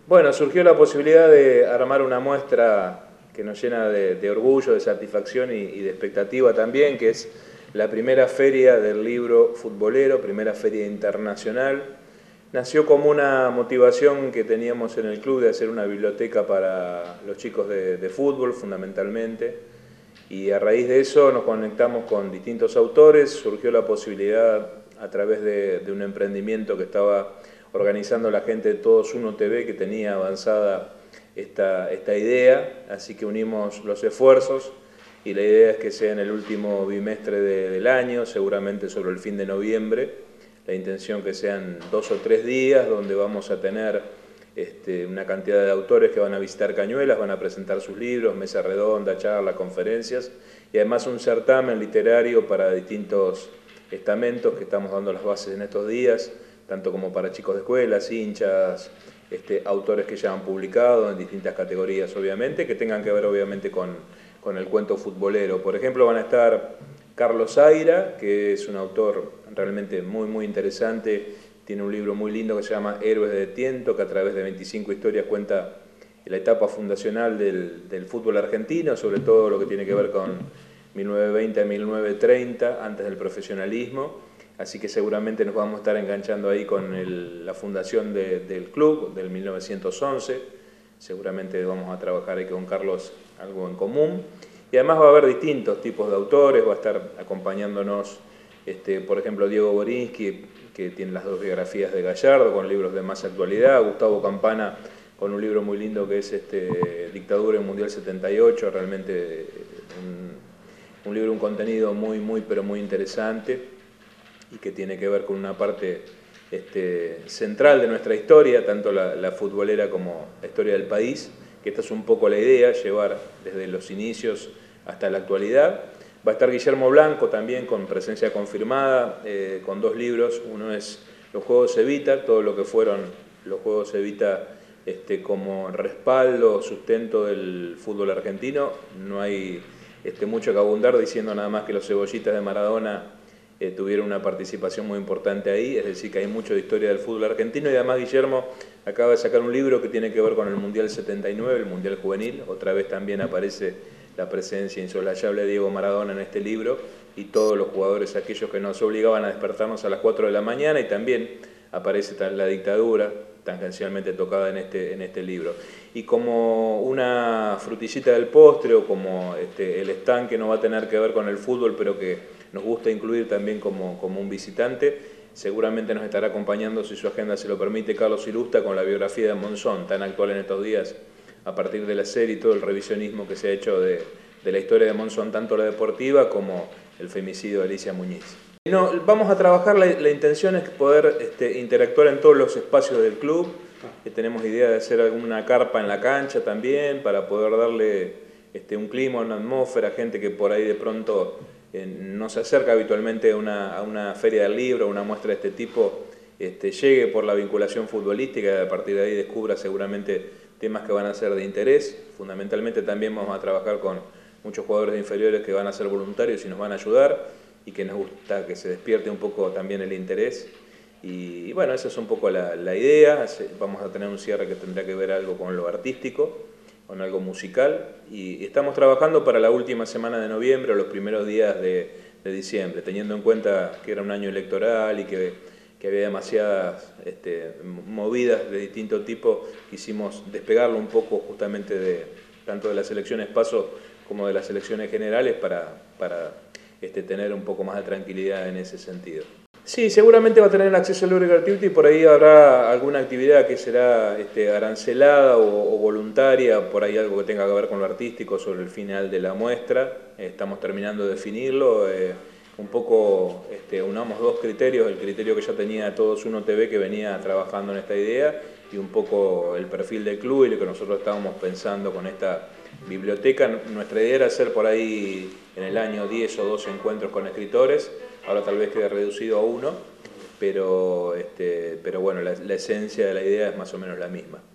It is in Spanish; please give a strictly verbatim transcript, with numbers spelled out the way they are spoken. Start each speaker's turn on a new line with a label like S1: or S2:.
S1: Bueno, surgió la posibilidad de armar una muestra que nos llena de, de orgullo, de satisfacción y, y de expectativa también, que es la primera feria del libro futbolero, primera feria internacional. Nació como una motivación que teníamos en el club de hacer una biblioteca para los chicos de, de fútbol, fundamentalmente, y a raíz de eso nos conectamos con distintos autores, surgió la posibilidad a través de, de un emprendimiento que estaba organizando la gente de Todos Uno T V, que tenía avanzada esta, esta idea, así que unimos los esfuerzos y la idea es que sea en el último bimestre de, del año, seguramente sobre el fin de noviembre, la intención que sean dos o tres días donde vamos a tener este, una cantidad de autores que van a visitar Cañuelas, van a presentar sus libros, mesa redonda, charlas, conferencias y además un certamen literario para distintos estamentos que estamos dando las bases en estos días, tanto como para chicos de escuelas, hinchas, este, autores que ya han publicado en distintas categorías, obviamente, que tengan que ver, obviamente, con, con el cuento futbolero. Por ejemplo, van a estar Carlos Saira, que es un autor realmente muy, muy interesante, tiene un libro muy lindo que se llama Héroes de Tiento, que a través de veinticinco historias cuenta la etapa fundacional del, del fútbol argentino, sobre todo lo que tiene que ver con mil novecientos veinte a mil novecientos treinta, antes del profesionalismo. Así que seguramente nos vamos a estar enganchando ahí con el, la fundación de, del club, del mil novecientos once. Seguramente vamos a trabajar ahí con Carlos algo en común. Y además va a haber distintos tipos de autores, va a estar acompañándonos, este, por ejemplo, Diego Borinsky, que tiene las dos biografías de Gallardo, con libros de más actualidad, Gustavo Campana, con un libro muy lindo que es este, Dictadura en Mundial setenta y ocho, realmente un, un libro, un contenido muy, muy, pero muy interesante, y que tiene que ver con una parte este, central de nuestra historia, tanto la, la futbolera como la historia del país, que esta es un poco la idea, llevar desde los inicios hasta la actualidad. Va a estar Guillermo Blanco también con presencia confirmada, eh, con dos libros, uno es Los Juegos Evita, todo lo que fueron los Juegos Evita este, como respaldo, sustento del fútbol argentino. No hay este, mucho que abundar diciendo nada más que los cebollitas de Maradona Eh, tuvieron una participación muy importante ahí, es decir, que hay mucho de historia del fútbol argentino y además Guillermo acaba de sacar un libro que tiene que ver con el Mundial setenta y nueve, el Mundial Juvenil, otra vez también aparece la presencia insolayable de Diego Maradona en este libro y todos los jugadores aquellos que nos obligaban a despertarnos a las cuatro de la mañana y también aparece la dictadura, tangencialmente tocada en este, en este libro. Y como una frutillita del postre o como este, el stand que no va a tener que ver con el fútbol, pero que nos gusta incluir también como, como un visitante, seguramente nos estará acompañando, si su agenda se lo permite, Carlos Irusta con la biografía de Monzón, tan actual en estos días, a partir de la serie y todo el revisionismo que se ha hecho de, de la historia de Monzón, tanto la deportiva como el femicidio de Alicia Muñiz. No, vamos a trabajar, la, la intención es poder este, interactuar en todos los espacios del club, que tenemos idea de hacer alguna carpa en la cancha también, para poder darle este, un clima, una atmósfera, gente que por ahí de pronto eh, no se acerca habitualmente a una, a una feria del libro, a una muestra de este tipo, este, llegue por la vinculación futbolística y a partir de ahí descubra seguramente temas que van a ser de interés. Fundamentalmente también vamos a trabajar con muchos jugadores inferiores que van a ser voluntarios y nos van a ayudar, y que nos gusta que se despierte un poco también el interés. Y bueno, esa es un poco la, la idea. Vamos a tener un cierre que tendrá que ver algo con lo artístico, con algo musical, y estamos trabajando para la última semana de noviembre o los primeros días de, de diciembre, teniendo en cuenta que era un año electoral y que, que había demasiadas este, movidas de distinto tipo. Quisimos despegarlo un poco justamente de tanto de las elecciones PASO como de las elecciones generales para, para Este, tener un poco más de tranquilidad en ese sentido. Sí, seguramente va a tener acceso al libre gratuito y por ahí habrá alguna actividad que será este, arancelada o, o voluntaria, por ahí algo que tenga que ver con lo artístico sobre el final de la muestra. Estamos terminando de definirlo. Eh, un poco este, unamos dos criterios, el criterio que ya tenía Todos Uno T V, que venía trabajando en esta idea, y un poco el perfil del club y lo que nosotros estábamos pensando con esta biblioteca. Nuestra idea era hacer por ahí en el año diez o doce encuentros con escritores, ahora tal vez quede reducido a uno, pero, este, pero bueno, la, la esencia de la idea es más o menos la misma.